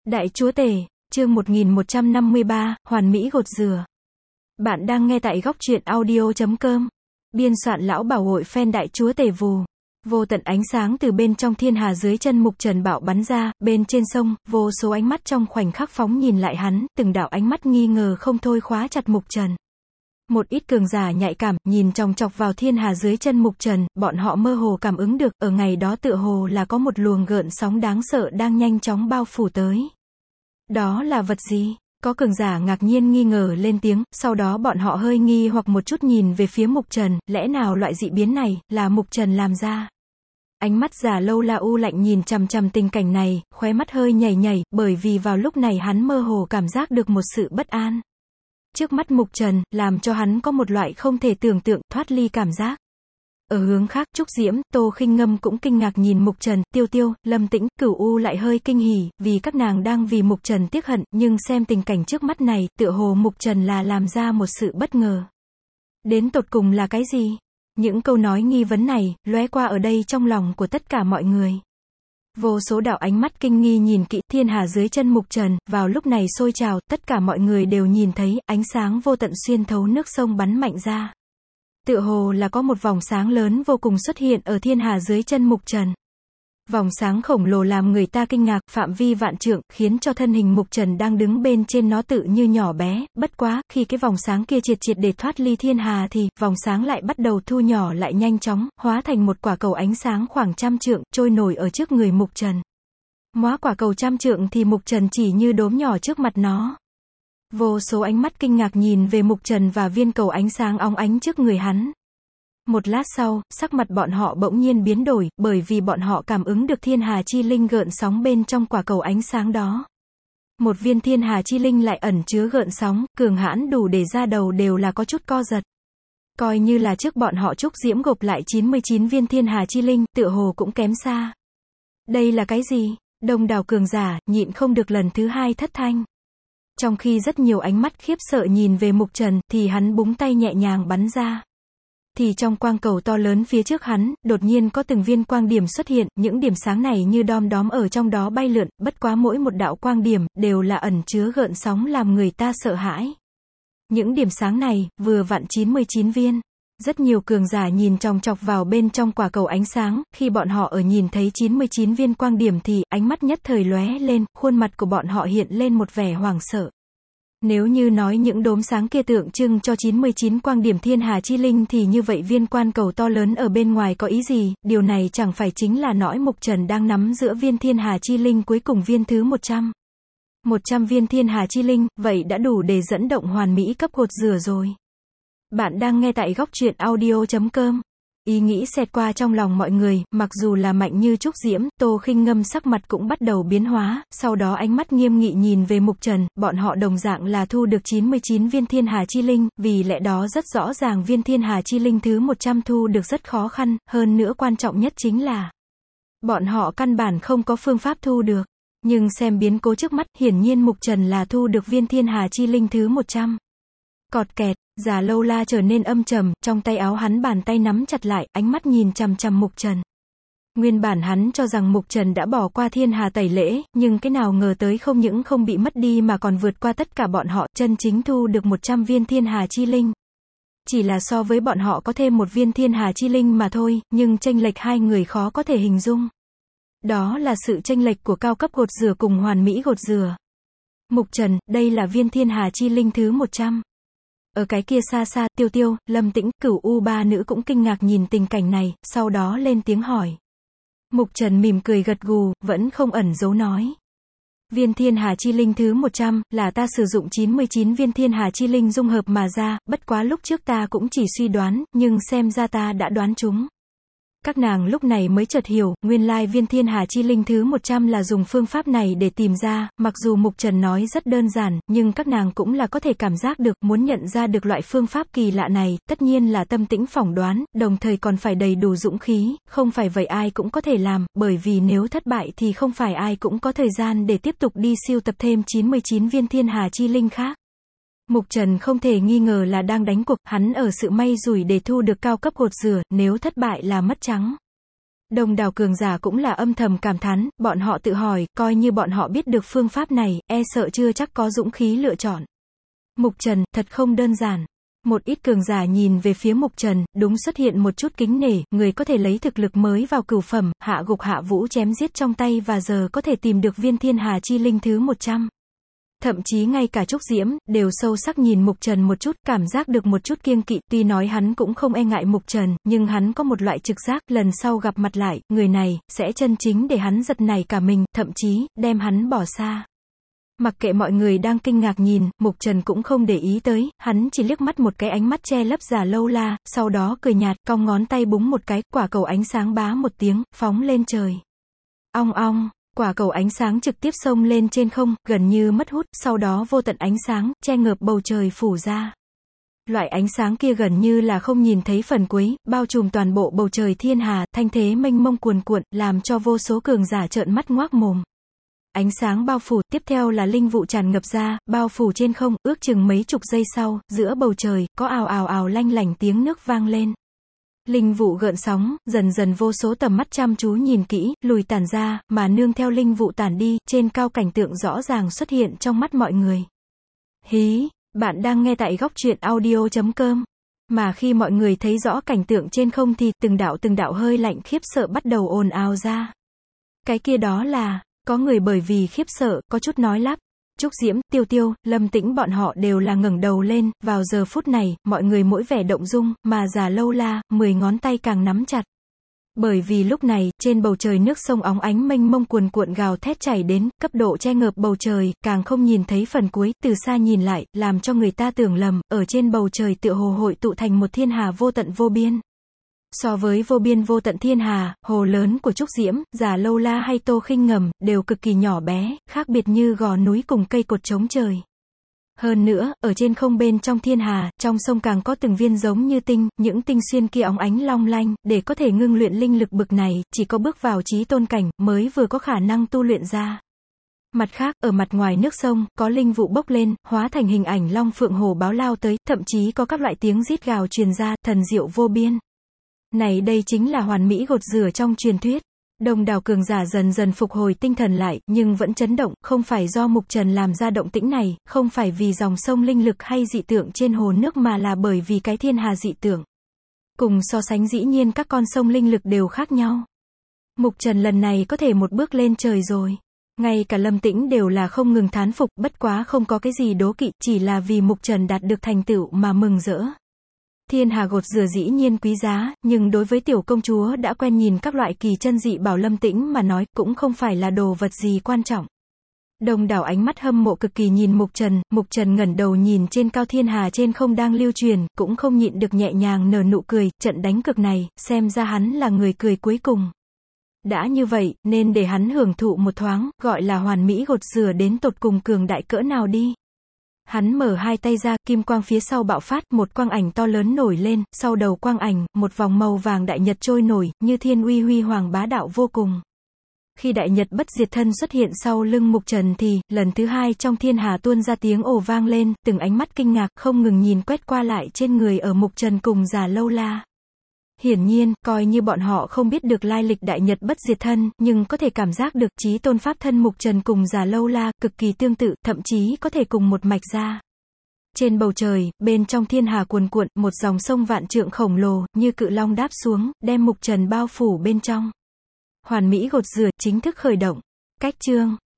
Đại Chúa Tể, chương 1153, Hoàn Mỹ gột rửa. Bạn đang nghe tại góc truyện audio.com. Biên soạn Lão Bảo Hội Fan Đại Chúa Tể vù. Vô tận ánh sáng từ bên trong thiên hà dưới chân Mục Trần bạo bắn ra, bên trên sông, vô số ánh mắt trong khoảnh khắc phóng nhìn lại hắn, từng đạo ánh mắt nghi ngờ không thôi khóa chặt Mục Trần. Một ít cường giả nhạy cảm, nhìn chòng chọc vào thiên hà dưới chân Mục Trần, bọn họ mơ hồ cảm ứng được, ở ngày đó tựa hồ là có một luồng gợn sóng đáng sợ đang nhanh chóng bao phủ tới. Đó là vật gì? Có cường giả ngạc nhiên nghi ngờ lên tiếng, sau đó bọn họ hơi nghi hoặc một chút nhìn về phía Mục Trần, lẽ nào loại dị biến này, là Mục Trần làm ra? Ánh mắt Già Lâu La u lạnh nhìn chằm chằm tình cảnh này, khóe mắt hơi nhảy nhảy, bởi vì vào lúc này hắn mơ hồ cảm giác được một sự bất an. Trước mắt Mục Trần, làm cho hắn có một loại không thể tưởng tượng, thoát ly cảm giác. Ở hướng khác, Trúc Diễm, Tô Khinh Ngâm cũng kinh ngạc nhìn Mục Trần, Tiêu Tiêu, Lâm Tĩnh, Cửu U lại hơi kinh hỉ, vì các nàng đang vì Mục Trần tiếc hận, nhưng xem tình cảnh trước mắt này, tựa hồ Mục Trần là làm ra một sự bất ngờ. Đến tột cùng là cái gì? Những câu nói nghi vấn này, lóe qua ở đây trong lòng của tất cả mọi người. Vô số đạo ánh mắt kinh nghi nhìn kỹ thiên hà dưới chân Mục Trần, vào lúc này sôi trào, tất cả mọi người đều nhìn thấy, ánh sáng vô tận xuyên thấu nước sông bắn mạnh ra. Tựa hồ là có một vòng sáng lớn vô cùng xuất hiện ở thiên hà dưới chân Mục Trần. Vòng sáng khổng lồ làm người ta kinh ngạc, phạm vi vạn trượng, khiến cho thân hình Mục Trần đang đứng bên trên nó tự như nhỏ bé, bất quá, khi cái vòng sáng kia triệt để thoát ly thiên hà thì, vòng sáng lại bắt đầu thu nhỏ lại nhanh chóng, hóa thành một quả cầu ánh sáng khoảng 100 trượng, trôi nổi ở trước người Mục Trần. Móa quả cầu 100 trượng thì Mục Trần chỉ như đốm nhỏ trước mặt nó. Vô số ánh mắt kinh ngạc nhìn về Mục Trần và viên cầu ánh sáng óng ánh trước người hắn. Một lát sau, sắc mặt bọn họ bỗng nhiên biến đổi, bởi vì bọn họ cảm ứng được thiên hà chi linh gợn sóng bên trong quả cầu ánh sáng đó. Một viên thiên hà chi linh lại ẩn chứa gợn sóng, cường hãn đủ để ra đầu đều là có chút co giật. Coi như là trước bọn họ Trúc Diễm gộp lại 99 viên thiên hà chi linh, tựa hồ cũng kém xa. Đây là cái gì? Đông đảo cường giả, nhịn không được lần thứ hai thất thanh. Trong khi rất nhiều ánh mắt khiếp sợ nhìn về Mục Trần, thì hắn búng tay nhẹ nhàng bắn ra. Thì trong quang cầu to lớn phía trước hắn, đột nhiên có từng viên quang điểm xuất hiện, những điểm sáng này như đom đóm ở trong đó bay lượn, bất quá mỗi một đạo quang điểm, đều là ẩn chứa gợn sóng làm người ta sợ hãi. Những điểm sáng này, vừa vặn 99 viên. Rất nhiều cường giả nhìn chòng chọc vào bên trong quả cầu ánh sáng, khi bọn họ ở nhìn thấy 99 viên quang điểm thì, ánh mắt nhất thời lóe lên, khuôn mặt của bọn họ hiện lên một vẻ hoảng sợ. Nếu như nói những đốm sáng kia tượng trưng cho 99 quang điểm thiên hà chi linh thì như vậy viên quan cầu to lớn ở bên ngoài có ý gì, điều này chẳng phải chính là nõi Mục Trần đang nắm giữa viên thiên hà chi linh cuối cùng viên thứ 100. 100 viên thiên hà chi linh, vậy đã đủ để dẫn động hoàn mỹ cấp gột rửa rồi. Bạn đang nghe tại góc truyện audio.com. Ý nghĩ xẹt qua trong lòng mọi người, mặc dù là mạnh như Trúc Diễm, Tô Khinh Ngâm sắc mặt cũng bắt đầu biến hóa, sau đó ánh mắt nghiêm nghị nhìn về Mục Trần, bọn họ đồng dạng là thu được 99 viên thiên hà chi linh, vì lẽ đó rất rõ ràng viên thiên hà chi linh thứ 100 thu được rất khó khăn, hơn nữa quan trọng nhất chính là bọn họ căn bản không có phương pháp thu được. Nhưng xem biến cố trước mắt, hiển nhiên Mục Trần là thu được viên thiên hà chi linh thứ 100. Cọt kẹt, Già Lâu La trở nên âm trầm, trong tay áo hắn bàn tay nắm chặt lại, ánh mắt nhìn chằm chằm Mục Trần. Nguyên bản hắn cho rằng Mục Trần đã bỏ qua thiên hà tẩy lễ, nhưng cái nào ngờ tới không những không bị mất đi mà còn vượt qua tất cả bọn họ, chân chính thu được 100 viên thiên hà chi linh. Chỉ là so với bọn họ có thêm một viên thiên hà chi linh mà thôi, nhưng chênh lệch hai người khó có thể hình dung. Đó là sự chênh lệch của cao cấp gột rửa cùng hoàn mỹ gột rửa. Mục Trần, đây là viên thiên hà chi linh thứ 100. Ở cái kia xa xa, Tiêu Tiêu, Lâm Tĩnh, Cửu U ba nữ cũng kinh ngạc nhìn tình cảnh này, sau đó lên tiếng hỏi. Mục Trần mỉm cười gật gù, vẫn không ẩn giấu nói. Viên thiên hà chi linh thứ 100, là ta sử dụng 99 viên thiên hà chi linh dung hợp mà ra, bất quá lúc trước ta cũng chỉ suy đoán, nhưng xem ra ta đã đoán trúng. Các nàng lúc này mới chợt hiểu, nguyên lai viên thiên hà chi linh thứ 100 là dùng phương pháp này để tìm ra, mặc dù Mục Trần nói rất đơn giản, nhưng các nàng cũng là có thể cảm giác được, muốn nhận ra được loại phương pháp kỳ lạ này, tất nhiên là tâm tĩnh phỏng đoán, đồng thời còn phải đầy đủ dũng khí, không phải vậy ai cũng có thể làm, bởi vì nếu thất bại thì không phải ai cũng có thời gian để tiếp tục đi sưu tập thêm 99 viên thiên hà chi linh khác. Mục Trần không thể nghi ngờ là đang đánh cuộc, hắn ở sự may rủi để thu được cao cấp gột rửa, nếu thất bại là mất trắng. Đông đảo cường giả cũng là âm thầm cảm thán, bọn họ tự hỏi, coi như bọn họ biết được phương pháp này, e sợ chưa chắc có dũng khí lựa chọn. Mục Trần, thật không đơn giản. Một ít cường giả nhìn về phía Mục Trần, đúng xuất hiện một chút kính nể, người có thể lấy thực lực mới vào cửu phẩm, hạ gục hạ vũ chém giết trong tay và giờ có thể tìm được viên thiên hà chi linh thứ 100. Thậm chí ngay cả Trúc Diễm, đều sâu sắc nhìn Mục Trần một chút, cảm giác được một chút kiêng kỵ, tuy nói hắn cũng không e ngại Mục Trần, nhưng hắn có một loại trực giác, lần sau gặp mặt lại, người này, sẽ chân chính để hắn giật nảy cả mình, thậm chí, đem hắn bỏ xa. Mặc kệ mọi người đang kinh ngạc nhìn, Mục Trần cũng không để ý tới, hắn chỉ liếc mắt một cái ánh mắt che lấp Già Lâu La, sau đó cười nhạt, cong ngón tay búng một cái, quả cầu ánh sáng bá một tiếng, phóng lên trời. Ong ong. Quả cầu ánh sáng trực tiếp xông lên trên không, gần như mất hút, sau đó vô tận ánh sáng, che ngợp bầu trời phủ ra. Loại ánh sáng kia gần như là không nhìn thấy phần cuối, bao trùm toàn bộ bầu trời thiên hà, thanh thế mênh mông cuồn cuộn, làm cho vô số cường giả trợn mắt ngoác mồm. Ánh sáng bao phủ, tiếp theo là linh vụ tràn ngập ra, bao phủ trên không, ước chừng mấy chục giây sau, giữa bầu trời, có ào ào ào lanh lảnh tiếng nước vang lên. Linh vụ gợn sóng, dần dần vô số tầm mắt chăm chú nhìn kỹ, lùi tản ra, mà nương theo linh vụ tản đi, trên cao cảnh tượng rõ ràng xuất hiện trong mắt mọi người. Hí, bạn đang nghe tại góc truyện audio.com. Mà khi mọi người thấy rõ cảnh tượng trên không thì, từng đạo hơi lạnh khiếp sợ bắt đầu ồn ào ra. Cái kia đó là, có người bởi vì khiếp sợ, có chút nói lắp. Trúc Diễm, Tiêu Tiêu, Lâm Tĩnh bọn họ đều là ngẩng đầu lên, vào giờ phút này, mọi người mỗi vẻ động dung, mà Già Lâu La, 10 ngón tay càng nắm chặt. Bởi vì lúc này, trên bầu trời nước sông óng ánh mênh mông cuồn cuộn gào thét chảy đến, cấp độ che ngợp bầu trời, càng không nhìn thấy phần cuối, từ xa nhìn lại, làm cho người ta tưởng lầm, ở trên bầu trời tựa hồ hội tụ thành một thiên hà vô tận vô biên. So với vô biên vô tận thiên hà, hồ lớn của Trúc Diễm, Già Lâu La hay Tô Khinh Ngầm, đều cực kỳ nhỏ bé, khác biệt như gò núi cùng cây cột trống trời. Hơn nữa, ở trên không bên trong thiên hà, trong sông càng có từng viên giống như tinh, những tinh xuyên kia óng ánh long lanh, để có thể ngưng luyện linh lực bực này, chỉ có bước vào chí tôn cảnh, mới vừa có khả năng tu luyện ra. Mặt khác, ở mặt ngoài nước sông, có linh vụ bốc lên, hóa thành hình ảnh long phượng hổ báo lao tới, thậm chí có các loại tiếng rít gào truyền ra, thần diệu vô biên. Này đây chính là hoàn mỹ gột rửa trong truyền thuyết. Đông đảo cường giả dần dần phục hồi tinh thần lại, nhưng vẫn chấn động, không phải do Mục Trần làm ra động tĩnh này, không phải vì dòng sông linh lực hay dị tượng trên hồ nước mà là bởi vì cái thiên hà dị tượng. Cùng so sánh dĩ nhiên các con sông linh lực đều khác nhau. Mục Trần lần này có thể một bước lên trời rồi. Ngay cả Lâm Tĩnh đều là không ngừng thán phục, bất quá không có cái gì đố kỵ, chỉ là vì Mục Trần đạt được thành tựu mà mừng rỡ. Thiên hà gột rửa dĩ nhiên quý giá, nhưng đối với tiểu công chúa đã quen nhìn các loại kỳ chân dị bảo Lâm Tĩnh mà nói, cũng không phải là đồ vật gì quan trọng. Đông đảo ánh mắt hâm mộ cực kỳ nhìn Mục Trần ngẩng đầu nhìn trên cao thiên hà trên không đang lưu truyền, cũng không nhịn được nhẹ nhàng nở nụ cười, trận đánh cực này, xem ra hắn là người cười cuối cùng. Đã như vậy, nên để hắn hưởng thụ một thoáng, gọi là hoàn mỹ gột rửa đến tột cùng cường đại cỡ nào đi. Hắn mở hai tay ra, kim quang phía sau bạo phát, một quang ảnh to lớn nổi lên, sau đầu quang ảnh, một vòng màu vàng đại nhật trôi nổi, như thiên uy huy hoàng bá đạo vô cùng. Khi đại nhật bất diệt thân xuất hiện sau lưng Mục Trần thì, lần thứ hai trong thiên hà tuôn ra tiếng ồ vang lên, từng ánh mắt kinh ngạc, không ngừng nhìn quét qua lại trên người ở Mục Trần cùng Già Lâu La. Hiển nhiên, coi như bọn họ không biết được lai lịch đại nhật bất diệt thân, nhưng có thể cảm giác được chí tôn pháp thân Mục Trần cùng Già Lâu La, cực kỳ tương tự, thậm chí có thể cùng một mạch ra. Trên bầu trời, bên trong thiên hà cuồn cuộn, một dòng sông vạn trượng khổng lồ, như cự long đáp xuống, đem Mục Trần bao phủ bên trong. Hoàn mỹ gột rửa, chính thức khởi động. Cách chương.